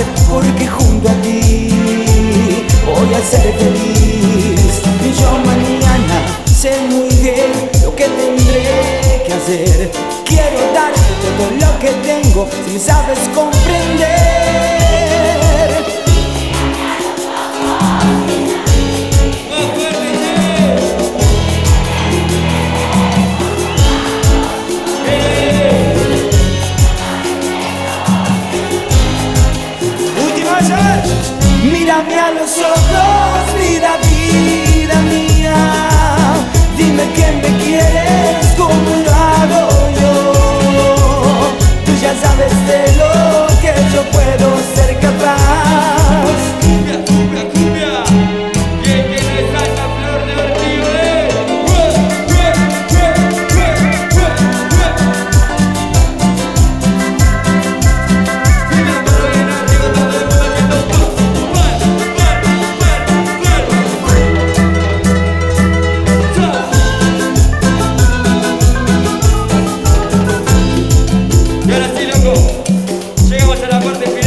porque junto a ti voy a ser feliz. Y yo mañana sé muy bien lo que tendré que hacer. Quiero darte todo lo que tengo si me sabes comprender. Mírame a los ojos, vida, vida mía. Dime que me quieres como lo hago yo. Tú ya sabes de lo que yo puedo ser capaz. Cumbia, cumbia, cumbia. ¿Quién tiene esa flor de ortigo, llegamos a la parte final.